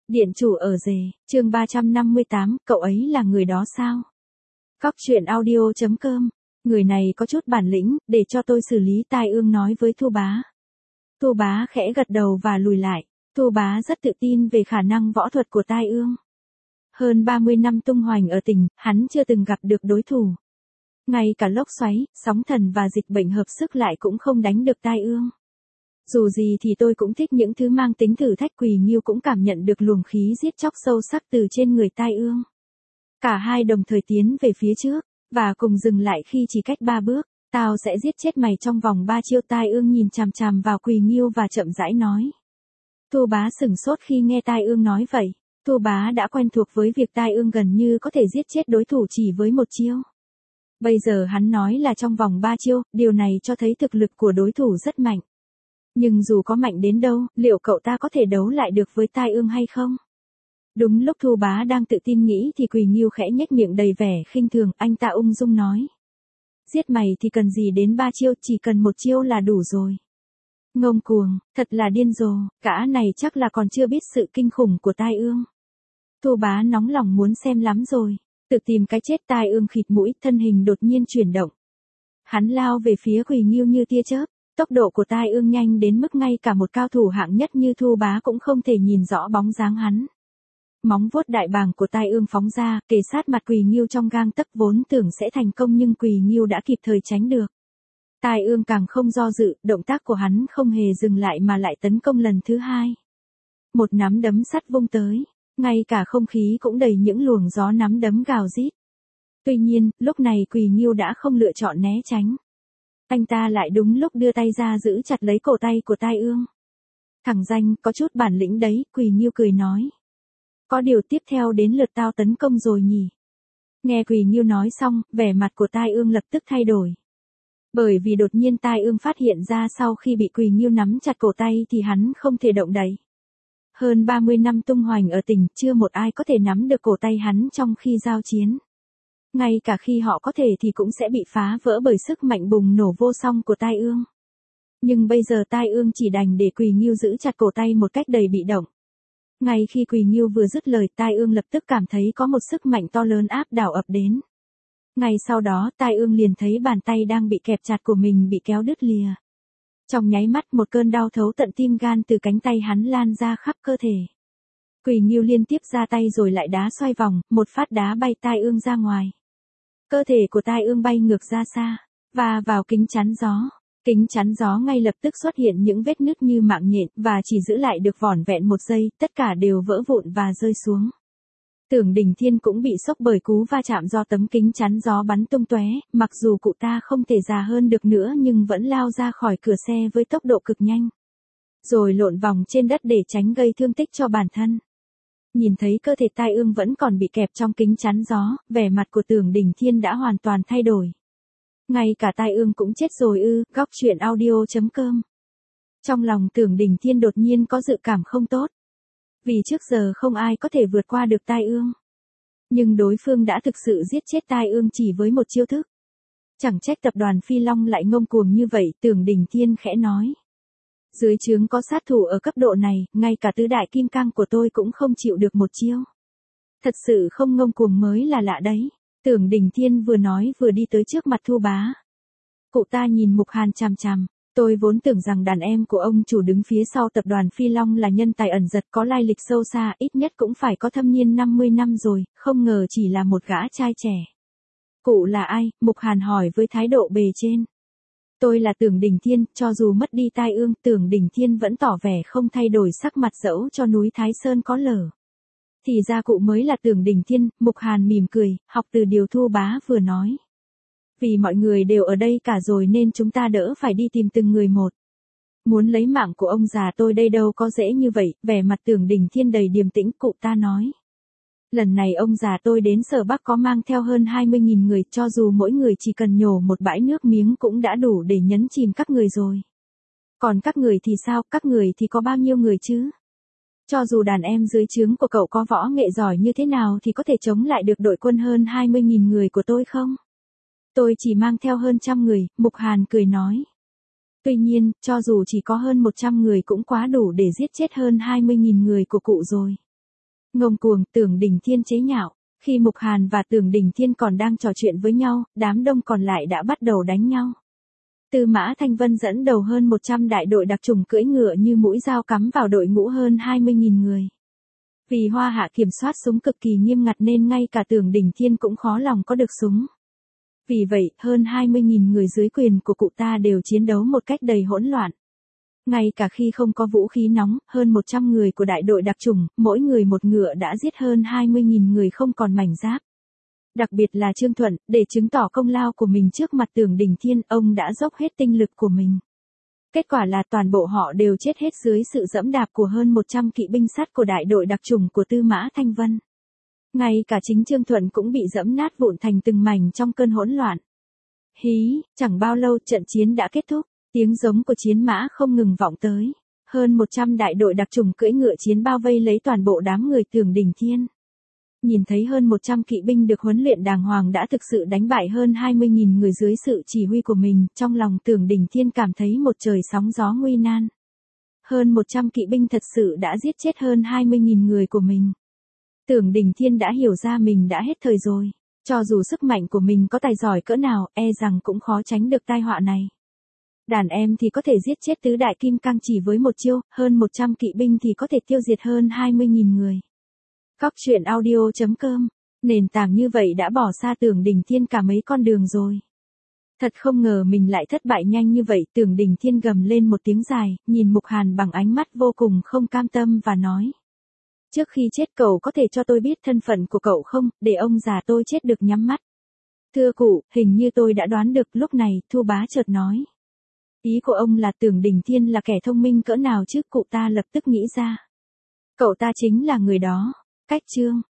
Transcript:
Điện chủ ở rể, chương 358, cậu ấy là người đó sao? Góc truyện audio.com, người này có chút bản lĩnh, để cho tôi xử lý. Tai Ương nói với Thu Bá. Thu Bá khẽ gật đầu và lùi lại. Thu Bá rất tự tin về khả năng võ thuật của Tai Ương. Hơn 30 năm tung hoành ở tỉnh, hắn chưa từng gặp được đối thủ. Ngay cả lốc xoáy, sóng thần và dịch bệnh hợp sức lại cũng không đánh được Tai Ương. Dù gì thì tôi cũng thích những thứ mang tính thử thách. Quỳ Nghiêu cũng cảm nhận được luồng khí giết chóc sâu sắc từ trên người Tai Ương. Cả hai đồng thời tiến về phía trước, và cùng dừng lại khi chỉ cách 3 bước. Tao sẽ giết chết mày trong vòng 3 chiêu. Tai Ương nhìn chằm chằm vào Quỳ Nghiêu và chậm rãi nói. Thu Bá sửng sốt khi nghe Tai Ương nói vậy. Thu Bá đã quen thuộc với việc Tai Ương gần như có thể giết chết đối thủ chỉ với một chiêu. Bây giờ hắn nói là trong vòng 3 chiêu, điều này cho thấy thực lực của đối thủ rất mạnh. Nhưng dù có mạnh đến đâu, liệu cậu ta có thể đấu lại được với Tai Ương hay không? Đúng lúc Thu Bá đang tự tin nghĩ thì Quỳ Nghiêu khẽ nhếch miệng đầy vẻ khinh thường, anh ta ung dung nói. Giết mày thì cần gì đến 3 chiêu, chỉ cần một chiêu là đủ rồi. Ngông cuồng, thật là điên rồ, gã này chắc là còn chưa biết sự kinh khủng của Tai Ương. Thu Bá nóng lòng muốn xem lắm rồi, tự tìm cái chết. Tai Ương khịt mũi, thân hình đột nhiên chuyển động. Hắn lao về phía Quỳ Nghiêu như tia chớp. Tốc độ của Tai Ương nhanh đến mức ngay cả một cao thủ hạng nhất như Thu Bá cũng không thể nhìn rõ bóng dáng hắn. Móng vuốt đại bàng của Tai Ương phóng ra, kề sát mặt Quỳ Nghiêu trong gang tấc, vốn tưởng sẽ thành công nhưng Quỳ Nghiêu đã kịp thời tránh được. Tai Ương càng không do dự, động tác của hắn không hề dừng lại mà lại tấn công lần thứ hai. Một nắm đấm sắt vung tới, ngay cả không khí cũng đầy những luồng gió nắm đấm gào rít. Tuy nhiên, lúc này Quỳ Nghiêu đã không lựa chọn né tránh. Anh ta lại đúng lúc đưa tay ra giữ chặt lấy cổ tay của Tai Ương. Thằng danh, có chút bản lĩnh đấy, Quỳ Nghiêu cười nói. Có điều tiếp theo đến lượt tao tấn công rồi nhỉ? Nghe Quỳ Nghiêu nói xong, vẻ mặt của Tai Ương lập tức thay đổi. Bởi vì đột nhiên Tai Ương phát hiện ra sau khi bị Quỳ Nghiêu nắm chặt cổ tay thì hắn không thể động đậy. Hơn 30 năm tung hoành ở tỉnh, chưa một ai có thể nắm được cổ tay hắn trong khi giao chiến. Ngay cả khi họ có thể thì cũng sẽ bị phá vỡ bởi sức mạnh bùng nổ vô song của Tai Ương. Nhưng bây giờ Tai Ương chỉ đành để Quỳ Nghiêu giữ chặt cổ tay một cách đầy bị động. Ngay khi Quỳ Nghiêu vừa dứt lời, Tai Ương lập tức cảm thấy có một sức mạnh to lớn áp đảo ập đến. Ngay sau đó, Tai Ương liền thấy bàn tay đang bị kẹp chặt của mình bị kéo đứt lìa. Trong nháy mắt, một cơn đau thấu tận tim gan từ cánh tay hắn lan ra khắp cơ thể. Quỳ Nghiêu liên tiếp ra tay rồi lại đá xoay vòng, một phát đá bay Tai Ương ra ngoài. Cơ thể của Tai Ương bay ngược ra xa, và vào kính chắn gió. Kính chắn gió ngay lập tức xuất hiện những vết nứt như mạng nhện, và chỉ giữ lại được vỏn vẹn một giây, tất cả đều vỡ vụn và rơi xuống. Tưởng Đình Thiên cũng bị sốc bởi cú va chạm do tấm kính chắn gió bắn tung tóe, mặc dù cụ ta không thể già hơn được nữa nhưng vẫn lao ra khỏi cửa xe với tốc độ cực nhanh. Rồi lộn vòng trên đất để tránh gây thương tích cho bản thân. Nhìn thấy cơ thể Tai Ương vẫn còn bị kẹp trong kính chắn gió, vẻ mặt của Tưởng Đình Thiên đã hoàn toàn thay đổi. Ngay cả Tai Ương cũng chết rồi ư? Góc truyện audio.com. Trong lòng Tưởng Đình Thiên đột nhiên có dự cảm không tốt. Vì trước giờ không ai có thể vượt qua được Tai Ương. Nhưng đối phương đã thực sự giết chết Tai Ương chỉ với một chiêu thức. Chẳng trách tập đoàn Phi Long lại ngông cuồng như vậy, Tưởng Đình Thiên khẽ nói. Dưới trướng có sát thủ ở cấp độ này, ngay cả tứ đại kim cang của tôi cũng không chịu được một chiêu. Thật sự không ngông cuồng mới là lạ đấy. Tưởng Đình Thiên vừa nói vừa đi tới trước mặt Thu Bá. Cụ ta nhìn Mục Hàn chằm chằm. Tôi vốn tưởng rằng đàn em của ông chủ đứng phía sau tập đoàn Phi Long là nhân tài ẩn giật có lai lịch sâu xa, ít nhất cũng phải có thâm niên 50 năm rồi, không ngờ chỉ là một gã trai trẻ. Cụ là ai? Mục Hàn hỏi với thái độ bề trên. Tôi là Tưởng Đình Thiên, cho dù mất đi Tai Ương, Tưởng Đình Thiên vẫn tỏ vẻ không thay đổi sắc mặt dẫu cho núi Thái Sơn có lở. Thì ra cụ mới là Tưởng Đình Thiên. Mục Hàn mỉm cười, học từ điều Thu Bá vừa nói. Vì mọi người đều ở đây cả rồi nên chúng ta đỡ phải đi tìm từng người một. Muốn lấy mạng của ông già tôi đây đâu có dễ như vậy, vẻ mặt Tưởng Đình Thiên đầy điềm tĩnh, cụ ta nói. Lần này ông già tôi đến Sở Bắc có mang theo hơn 20.000 người, cho dù mỗi người chỉ cần nhổ một bãi nước miếng cũng đã đủ để nhấn chìm các người rồi. Còn các người thì sao, các người thì có bao nhiêu người chứ? Cho dù đàn em dưới trướng của cậu có võ nghệ giỏi như thế nào thì có thể chống lại được đội quân hơn 20.000 người của tôi không? Tôi chỉ mang theo hơn 100 người, Mục Hàn cười nói. Tuy nhiên, cho dù chỉ có hơn 100 người cũng quá đủ để giết chết hơn 20.000 người của cụ rồi. Ngông cuồng, Tưởng Đình Thiên chế nhạo. Khi Mục Hàn và Tưởng Đình Thiên còn đang trò chuyện với nhau, đám đông còn lại đã bắt đầu đánh nhau. Tư Mã Thanh Vân dẫn đầu hơn 100 đại đội đặc chủng cưỡi ngựa như mũi dao cắm vào đội ngũ hơn 20.000 người. Vì Hoa Hạ kiểm soát súng cực kỳ nghiêm ngặt nên ngay cả Tưởng Đình Thiên cũng khó lòng có được súng. Vì vậy, hơn 20.000 người dưới quyền của cụ ta đều chiến đấu một cách đầy hỗn loạn. Ngay cả khi không có vũ khí nóng, hơn 100 người của đại đội đặc chủng, mỗi người một ngựa đã giết hơn 20.000 người không còn mảnh giáp. Đặc biệt là Trương Thuận, để chứng tỏ công lao của mình trước mặt Tưởng Đình Thiên, ông đã dốc hết tinh lực của mình. Kết quả là toàn bộ họ đều chết hết dưới sự dẫm đạp của hơn 100 kỵ binh sắt của đại đội đặc chủng của Tư Mã Thanh Vân. Ngay cả chính Trương Thuận cũng bị dẫm nát vụn thành từng mảnh trong cơn hỗn loạn. Hí, chẳng bao lâu trận chiến đã kết thúc, tiếng giống của chiến mã không ngừng vọng tới. Hơn 100 đại đội đặc chủng cưỡi ngựa chiến bao vây lấy toàn bộ đám người Tưởng Đình Thiên. Nhìn thấy hơn 100 kỵ binh được huấn luyện đàng hoàng đã thực sự đánh bại hơn 20.000 người dưới sự chỉ huy của mình, trong lòng Tưởng Đình Thiên cảm thấy một trời sóng gió nguy nan. Hơn 100 kỵ binh thật sự đã giết chết hơn 20.000 người của mình. Tưởng Đình Thiên đã hiểu ra mình đã hết thời rồi. Cho dù sức mạnh của mình có tài giỏi cỡ nào, e rằng cũng khó tránh được tai họa này. Đàn em thì có thể giết chết tứ đại kim cang chỉ với một chiêu, hơn 100 kỵ binh thì có thể tiêu diệt hơn 20.000 người. Cóc truyện audio.com, nền tảng như vậy đã bỏ xa Tưởng Đình Thiên cả mấy con đường rồi. Thật không ngờ mình lại thất bại nhanh như vậy. Tưởng Đình Thiên gầm lên một tiếng dài, nhìn Mục Hàn bằng ánh mắt vô cùng không cam tâm và nói. Trước khi chết cậu có thể cho tôi biết thân phận của cậu không, để ông già tôi chết được nhắm mắt. Thưa cụ, hình như tôi đã đoán được. Lúc này, Thu Bá chợt nói. Ý của ông là Tưởng Đình Thiên là kẻ thông minh cỡ nào chứ? Cụ ta lập tức nghĩ ra. Cậu ta chính là người đó. Cách chương